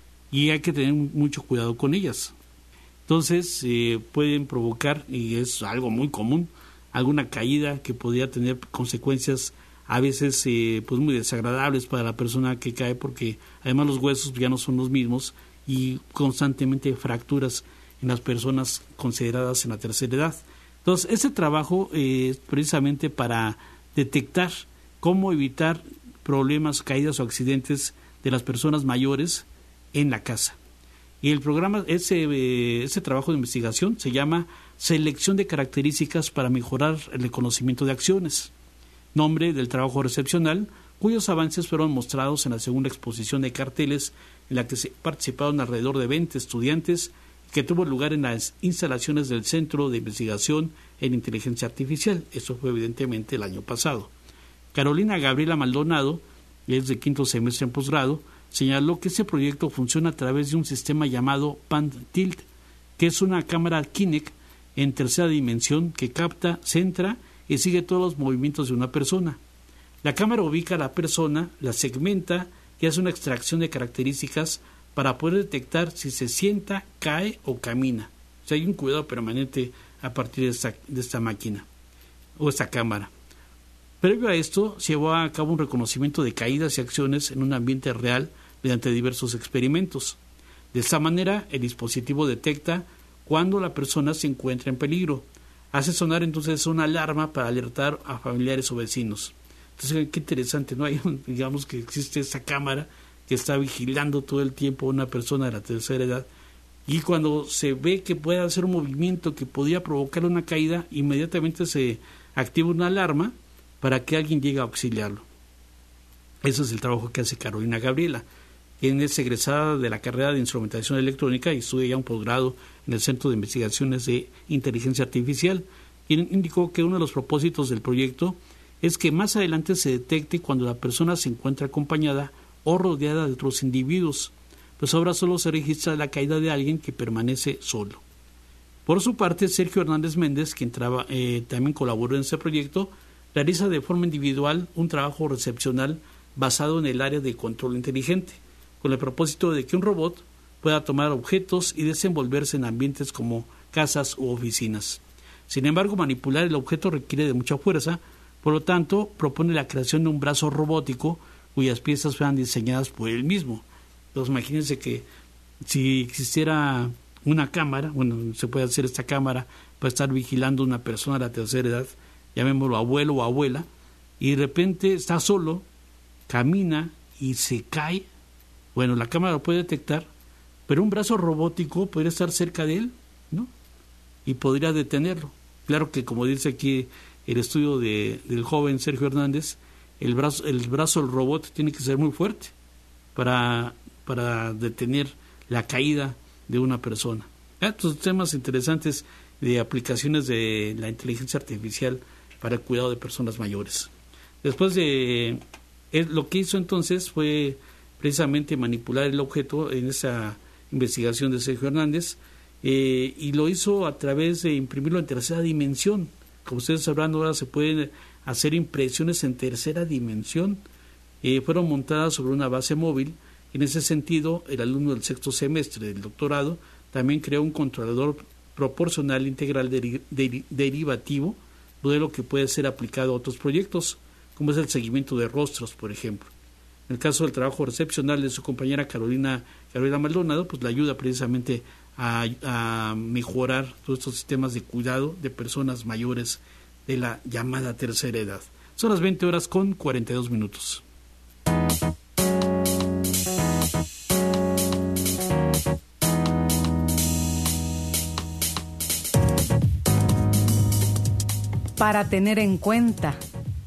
Y hay que tener mucho cuidado con ellas. Entonces eh, pueden provocar, y es algo muy común, alguna caída que podría tener consecuencias a veces eh, pues muy desagradables para la persona que cae, porque además los huesos ya no son los mismos y constantemente fracturas en las personas consideradas en la tercera edad. Entonces, este trabajo es eh, precisamente para detectar cómo evitar problemas, caídas o accidentes de las personas mayores en la casa. Y el programa, ese, eh, ese trabajo de investigación se llama Selección de características para mejorar el reconocimiento de acciones, nombre del trabajo recepcional, cuyos avances fueron mostrados en la segunda exposición de carteles en la que se participaron alrededor de veinte estudiantes, que tuvo lugar en las instalaciones del Centro de Investigación en Inteligencia Artificial. Eso fue evidentemente el año pasado. Carolina Gabriela Maldonado, es de quinto semestre en posgrado, señaló que este proyecto funciona a través de un sistema llamado Pan-Tilt, que es una cámara Kinect en tercera dimensión que capta, centra y sigue todos los movimientos de una persona. La cámara ubica a la persona, la segmenta y hace una extracción de características para poder detectar si se sienta, cae o camina. O sea, hay un cuidado permanente a partir de esta, de esta máquina o esta cámara. Previo a esto, se llevó a cabo un reconocimiento de caídas y acciones en un ambiente real mediante diversos experimentos. De esta manera, el dispositivo detecta cuando la persona se encuentra en peligro. Hace sonar entonces una alarma para alertar a familiares o vecinos. Entonces, qué interesante, ¿no? Hay, digamos que existe esta cámara que está vigilando todo el tiempo a una persona de la tercera edad, y cuando se ve que puede hacer un movimiento que podría provocar una caída, inmediatamente se activa una alarma para que alguien llegue a auxiliarlo. Ese es el trabajo que hace Carolina Gabriela, quien es egresada de la carrera de Instrumentación Electrónica y estudia ya un posgrado en el Centro de Investigaciones de Inteligencia Artificial, quien indicó que uno de los propósitos del proyecto es que más adelante se detecte cuando la persona se encuentra acompañada o rodeada de otros individuos, pues ahora solo se registra la caída de alguien que permanece solo. Por su parte, Sergio Hernández Méndez, quien traba, eh, también colaboró en este proyecto, realiza de forma individual un trabajo recepcional basado en el área de control inteligente, con el propósito de que un robot pueda tomar objetos y desenvolverse en ambientes como casas u oficinas. Sin embargo, manipular el objeto requiere de mucha fuerza, por lo tanto, propone la creación de un brazo robótico cuyas piezas fueran diseñadas por él mismo. Entonces, imagínense que si existiera una cámara, bueno, se puede hacer esta cámara para estar vigilando a una persona de la tercera edad, llamémoslo abuelo o abuela, y de repente está solo, camina y se cae. Bueno, la cámara lo puede detectar, pero un brazo robótico podría estar cerca de él, ¿no? Y podría detenerlo. Claro que, como dice aquí el estudio de, del joven Sergio Hernández, el brazo, el brazo del robot tiene que ser muy fuerte para, para detener la caída de una persona. Estos temas interesantes de aplicaciones de la inteligencia artificial para el cuidado de personas mayores. Después de él, lo que hizo entonces fue precisamente manipular el objeto en esa investigación de Sergio Hernández, eh, y lo hizo a través de imprimirlo en tercera dimensión. Como ustedes sabrán, ahora se pueden hacer impresiones en tercera dimensión. Eh, fueron montadas sobre una base móvil. En ese sentido, el alumno del sexto semestre del doctorado también creó un controlador proporcional integral deri- deri- derivativo, modelo que puede ser aplicado a otros proyectos, como es el seguimiento de rostros, por ejemplo. En el caso del trabajo recepcional de su compañera Carolina, Carolina Maldonado, pues la ayuda precisamente a, a mejorar todos estos sistemas de cuidado de personas mayores de la llamada tercera edad. Son las veinte horas con cuarenta y dos minutos. Para tener en cuenta.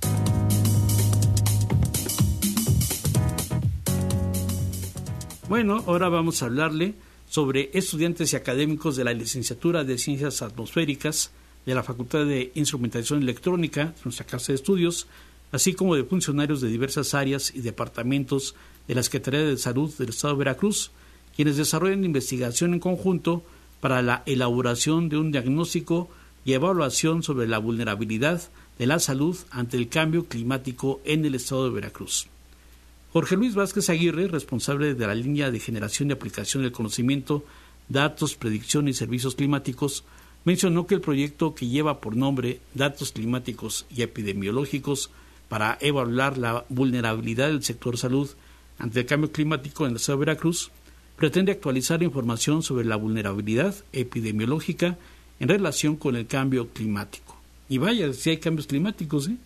Bueno, ahora vamos a hablarle sobre estudiantes y académicos de la licenciatura de Ciencias Atmosféricas de la Facultad de Instrumentación Electrónica, nuestra casa de estudios, así como de funcionarios de diversas áreas y departamentos de la Secretaría de Salud del Estado de Veracruz, quienes desarrollan investigación en conjunto para la elaboración de un diagnóstico y evaluación sobre la vulnerabilidad de la salud ante el cambio climático en el Estado de Veracruz. Jorge Luis Vázquez Aguirre, responsable de la línea de generación y aplicación del conocimiento, datos, predicción y servicios climáticos, mencionó que el proyecto, que lleva por nombre Datos Climáticos y Epidemiológicos para evaluar la vulnerabilidad del sector salud ante el cambio climático en el Estado de Veracruz, pretende actualizar información sobre la vulnerabilidad epidemiológica en relación con el cambio climático. Y vaya, si hay cambios climáticos, ¿eh?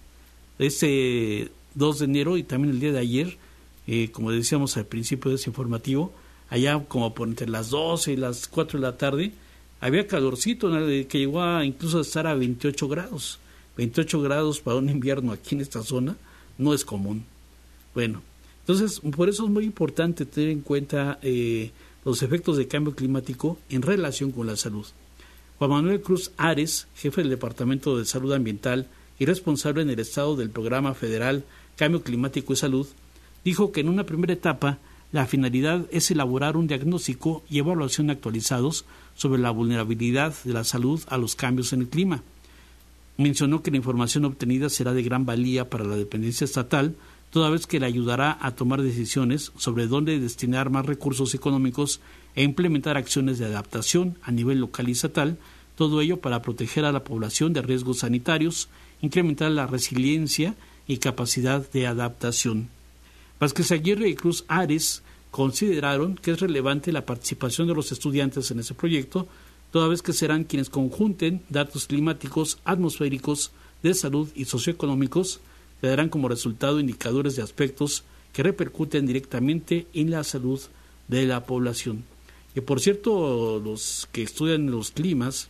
Este dos de enero y también el día de ayer, eh, como decíamos al principio de ese informativo, allá como por entre las doce y las cuatro de la tarde, había calorcito, ¿no? Que llegó a incluso a estar a veintiocho grados. veintiocho grados para un invierno aquí en esta zona no es común. Bueno, entonces por eso es muy importante tener en cuenta eh, los efectos del cambio climático en relación con la salud. Juan Manuel Cruz Ares, jefe del Departamento de Salud Ambiental y responsable en el Estado del Programa Federal Cambio Climático y Salud, dijo que en una primera etapa la finalidad es elaborar un diagnóstico y evaluación actualizados sobre la vulnerabilidad de la salud a los cambios en el clima. Mencionó que la información obtenida será de gran valía para la dependencia estatal, toda vez que le ayudará a tomar decisiones sobre dónde destinar más recursos económicos e implementar acciones de adaptación a nivel local y estatal, todo ello para proteger a la población de riesgos sanitarios, incrementar la resiliencia y capacidad de adaptación. Vázquez Aguirre y Cruz Ares consideraron que es relevante la participación de los estudiantes en ese proyecto, toda vez que serán quienes conjunten datos climáticos, atmosféricos, de salud y socioeconómicos, que darán como resultado indicadores de aspectos que repercuten directamente en la salud de la población. Y por cierto, los que estudian los climas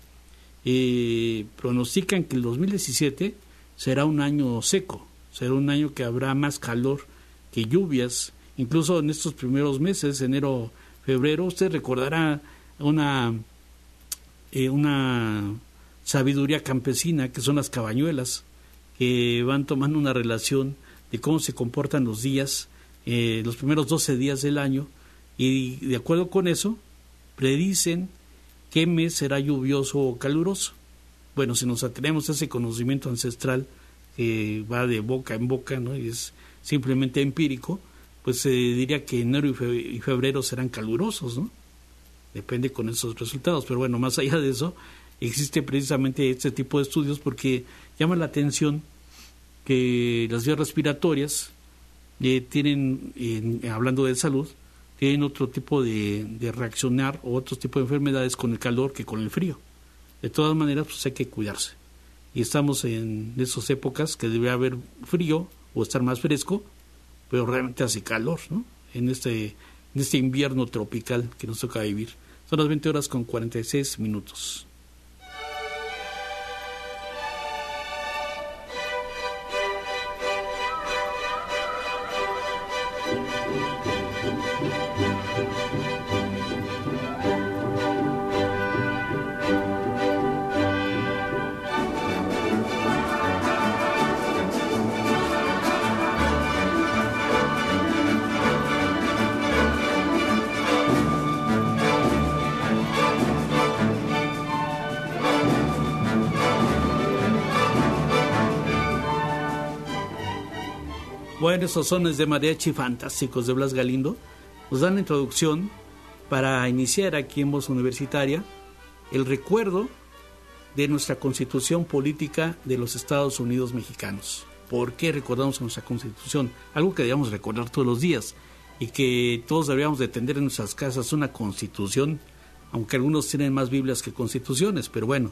eh, pronostican que el dos mil diecisiete será un año seco, será un año que habrá más calor que lluvias, incluso en estos primeros meses, enero, febrero. Usted recordará una, eh, una sabiduría campesina que son las cabañuelas, que van tomando una relación de cómo se comportan los días, eh, los primeros doce días del año, y de acuerdo con eso predicen qué mes será lluvioso o caluroso. Bueno, si nos atenemos a ese conocimiento ancestral que va de boca en boca, ¿no?, y es simplemente empírico, pues se eh, diría que enero y febrero serán calurosos, ¿no? Depende con esos resultados, pero bueno, más allá de eso, existe precisamente este tipo de estudios porque llama la atención que las vías respiratorias eh, tienen, eh, hablando de salud, tienen otro tipo de, de reaccionar o otro tipo de enfermedades con el calor que con el frío. De todas maneras, pues hay que cuidarse. Y estamos en esas épocas que debe haber frío o estar más fresco, pero realmente hace calor, ¿no? En este, en este invierno tropical que nos toca vivir. Son las veinte horas con cuarenta y seis minutos. Bueno, esos sones de mariachi fantásticos de Blas Galindo nos dan la introducción para iniciar aquí en Voz Universitaria el recuerdo de nuestra Constitución Política de los Estados Unidos Mexicanos. ¿Por qué recordamos nuestra Constitución? Algo que debemos recordar todos los días y que todos deberíamos de tener en nuestras casas, una Constitución, aunque algunos tienen más Biblias que Constituciones, pero bueno,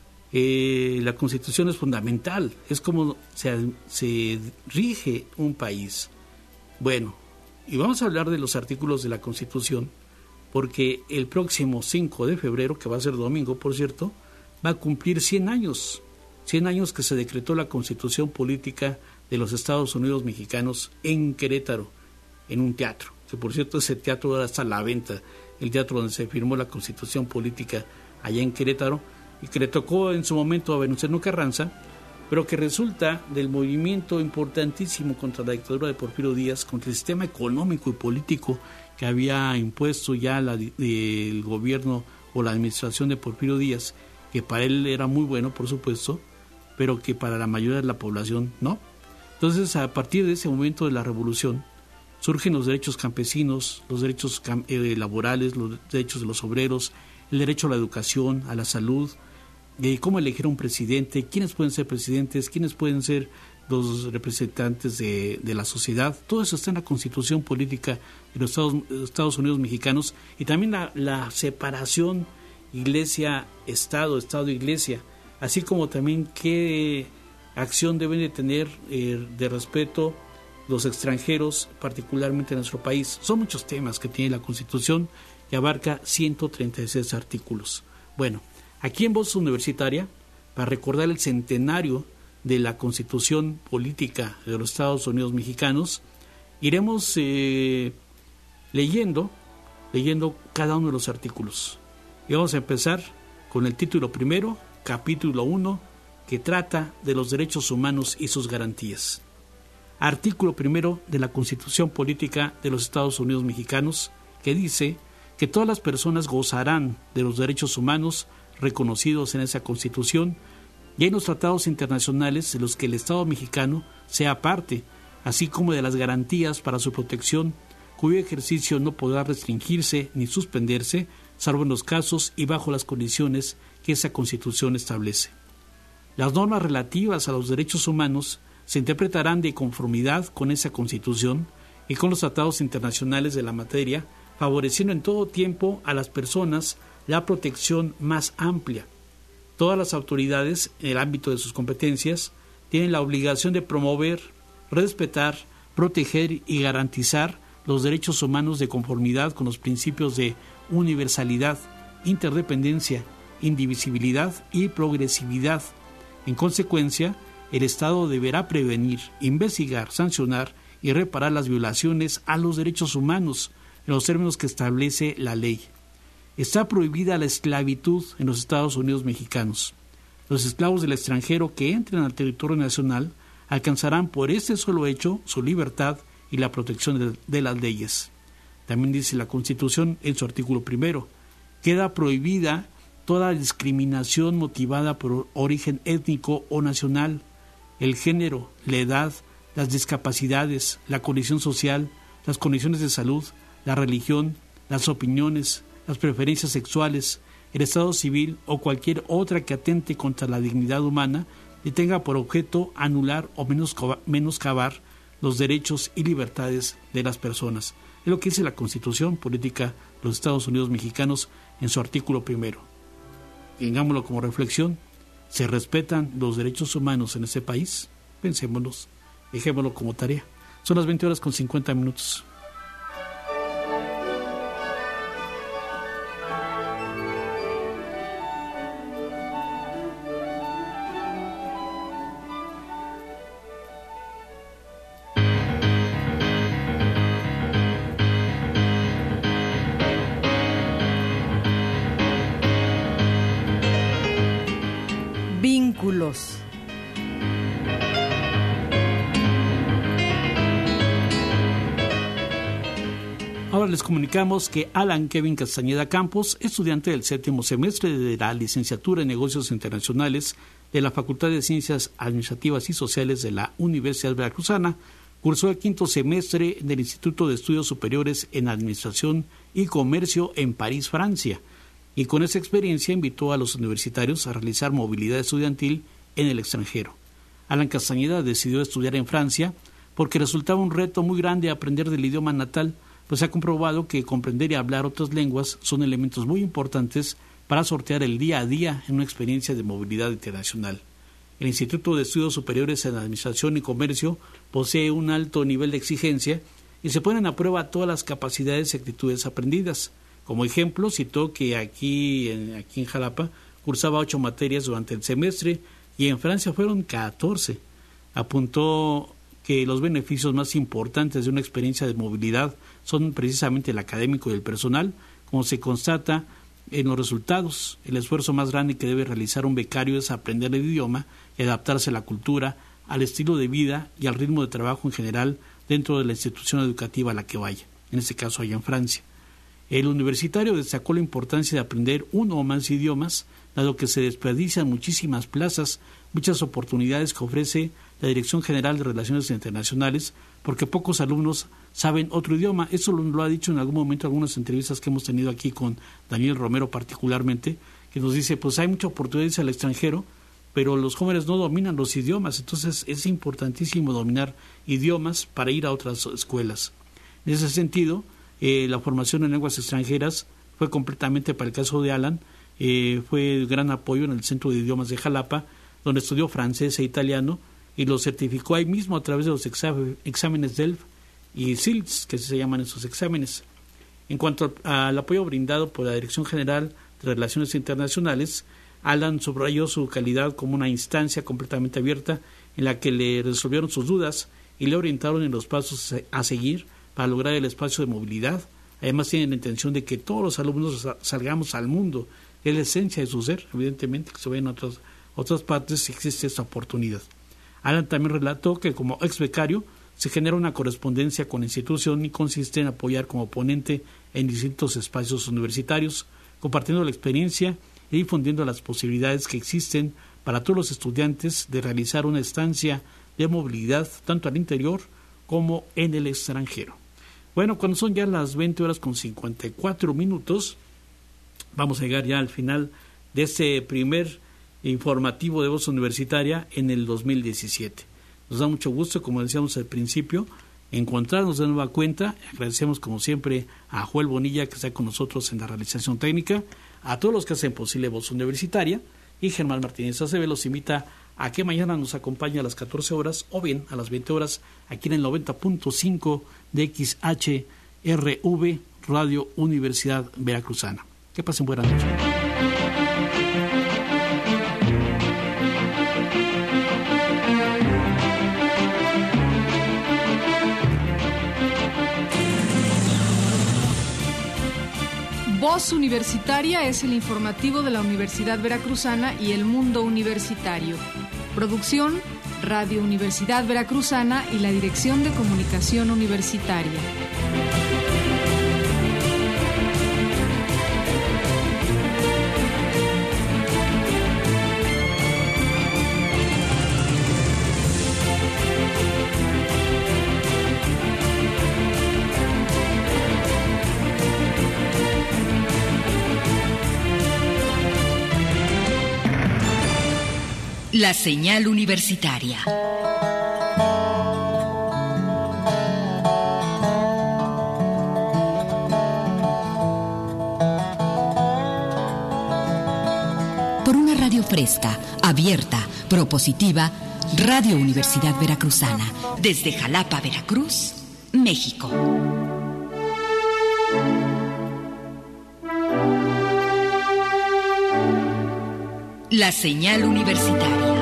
Eh, la Constitución es fundamental, es como se, se rige un país. Bueno, y vamos a hablar de los artículos de la Constitución, porque el próximo cinco de febrero, que va a ser domingo, por cierto, va a cumplir cien años, cien años que se decretó la Constitución Política de los Estados Unidos Mexicanos en Querétaro, en un teatro, que por cierto ese teatro ahora está a la venta, el teatro donde se firmó la Constitución Política allá en Querétaro, y que le tocó en su momento a Venustiano Carranza, pero que resulta del movimiento importantísimo contra la dictadura de Porfirio Díaz, contra el sistema económico y político que había impuesto ya la, el gobierno o la administración de Porfirio Díaz, que para él era muy bueno, por supuesto, pero que para la mayoría de la población no. Entonces, a partir de ese momento de la revolución, surgen los derechos campesinos, los derechos eh, laborales, los derechos de los obreros, el derecho a la educación, a la salud, de cómo elegir a un presidente, quiénes pueden ser presidentes, quiénes pueden ser los representantes de, de la sociedad. Todo eso está en la Constitución Política de los Estados, Estados Unidos Mexicanos, y también la, la separación Iglesia-Estado, Estado-Iglesia, así como también qué acción deben de tener eh, de respeto los extranjeros, particularmente en nuestro país. Son muchos temas que tiene la Constitución y abarca ciento treinta y seis artículos. Bueno, aquí en Voz Universitaria, para recordar el centenario de la Constitución Política de los Estados Unidos Mexicanos, iremos eh, leyendo, leyendo cada uno de los artículos. Y vamos a empezar con el título primero, capítulo uno, que trata de los derechos humanos y sus garantías. Artículo primero de la Constitución Política de los Estados Unidos Mexicanos, que dice que todas las personas gozarán de los derechos humanos reconocidos en esa Constitución y en los tratados internacionales de los que el Estado mexicano sea parte, así como de las garantías para su protección, cuyo ejercicio no podrá restringirse ni suspenderse, salvo en los casos y bajo las condiciones que esa Constitución establece. Las normas relativas a los derechos humanos se interpretarán de conformidad con esa Constitución y con los tratados internacionales de la materia, favoreciendo en todo tiempo a las personas la protección más amplia. Todas las autoridades, en el ámbito de sus competencias, tienen la obligación de promover, respetar, proteger y garantizar los derechos humanos de conformidad con los principios de universalidad, interdependencia, indivisibilidad y progresividad. En consecuencia, el Estado deberá prevenir, investigar, sancionar y reparar las violaciones a los derechos humanos en los términos que establece la ley. Está prohibida la esclavitud en los Estados Unidos Mexicanos. Los esclavos del extranjero que entren al territorio nacional alcanzarán por este solo hecho su libertad y la protección de, de las leyes. También dice la Constitución en su artículo primero, queda prohibida toda discriminación motivada por origen étnico o nacional, el género, la edad, las discapacidades, la condición social, las condiciones de salud, la religión, las opiniones, las preferencias sexuales, el estado civil o cualquier otra que atente contra la dignidad humana y tenga por objeto anular o menoscabar los derechos y libertades de las personas. Es lo que dice la Constitución Política de los Estados Unidos Mexicanos en su artículo primero. Tengámoslo como reflexión. ¿Se respetan los derechos humanos en ese país? Pensémonos, dejémoslo como tarea. Son las veinte horas con cincuenta minutos. Vínculos. Ahora les comunicamos que Alan Kevin Castañeda Campos, estudiante del séptimo semestre de la licenciatura en Negocios Internacionales de la Facultad de Ciencias Administrativas y Sociales de la Universidad Veracruzana, cursó el quinto semestre del Instituto de Estudios Superiores en Administración y Comercio en París, Francia, y con esa experiencia invitó a los universitarios a realizar movilidad estudiantil en el extranjero. Alan Castañeda decidió estudiar en Francia porque resultaba un reto muy grande aprender del idioma natal, pues se ha comprobado que comprender y hablar otras lenguas son elementos muy importantes para sortear el día a día en una experiencia de movilidad internacional. El Instituto de Estudios Superiores en Administración y Comercio posee un alto nivel de exigencia y se ponen a prueba todas las capacidades y actitudes aprendidas. Como ejemplo, citó que aquí en, aquí en Jalapa cursaba ocho materias durante el semestre y en Francia fueron catorce. Apuntó que los beneficios más importantes de una experiencia de movilidad son precisamente el académico y el personal, como se constata en los resultados. El esfuerzo más grande que debe realizar un becario es aprender el idioma y adaptarse a la cultura, al estilo de vida y al ritmo de trabajo en general dentro de la institución educativa a la que vaya, en este caso allá en Francia. El universitario destacó la importancia de aprender uno o más idiomas, dado que se desperdician muchísimas plazas, muchas oportunidades que ofrece la Dirección General de Relaciones Internacionales, porque pocos alumnos saben otro idioma. Eso lo, lo ha dicho en algún momento, algunas entrevistas que hemos tenido aquí con Daniel Romero particularmente, que nos dice, pues hay mucha oportunidad al extranjero, pero los jóvenes no dominan los idiomas, entonces es importantísimo dominar idiomas para ir a otras escuelas. En ese sentido, Eh, la formación en lenguas extranjeras fue completamente para el caso de Alan, eh, fue gran apoyo en el Centro de Idiomas de Jalapa, donde estudió francés e italiano y lo certificó ahí mismo a través de los exá- exámenes D E L F y S I L T S, que se llaman esos exámenes. En cuanto al apoyo brindado por la Dirección General de Relaciones Internacionales, Alan subrayó su calidad como una instancia completamente abierta en la que le resolvieron sus dudas y le orientaron en los pasos a seguir para lograr el espacio de movilidad. Además tienen la intención de que todos los alumnos salgamos al mundo. Es la esencia de su ser, evidentemente, que se ve en otras, otras partes si existe esta oportunidad. Alan también relató que como ex becario se genera una correspondencia con la institución y consiste en apoyar como ponente en distintos espacios universitarios, compartiendo la experiencia y difundiendo las posibilidades que existen para todos los estudiantes de realizar una estancia de movilidad tanto al interior como en el extranjero. Bueno, cuando son ya las veinte horas con cincuenta y cuatro minutos, vamos a llegar ya al final de este primer informativo de Voz Universitaria en el dos mil diecisiete. Nos da mucho gusto, como decíamos al principio, encontrarnos de nueva cuenta. Agradecemos como siempre a Joel Bonilla, que está con nosotros en la realización técnica, a todos los que hacen posible Voz Universitaria, y Germán Martínez Acevedo los invita a que mañana nos acompañe a las catorce horas o bien a las veinte horas aquí en el noventa punto cinco de X H R V Radio Universidad Veracruzana. Que pasen buenas noches. Voz Universitaria es el informativo de la Universidad Veracruzana y el mundo universitario. Producción, Radio Universidad Veracruzana y la Dirección de Comunicación Universitaria. La señal universitaria. Por una radio fresca, abierta, propositiva, Radio Universidad Veracruzana, desde Jalapa, Veracruz, México. La señal universitaria.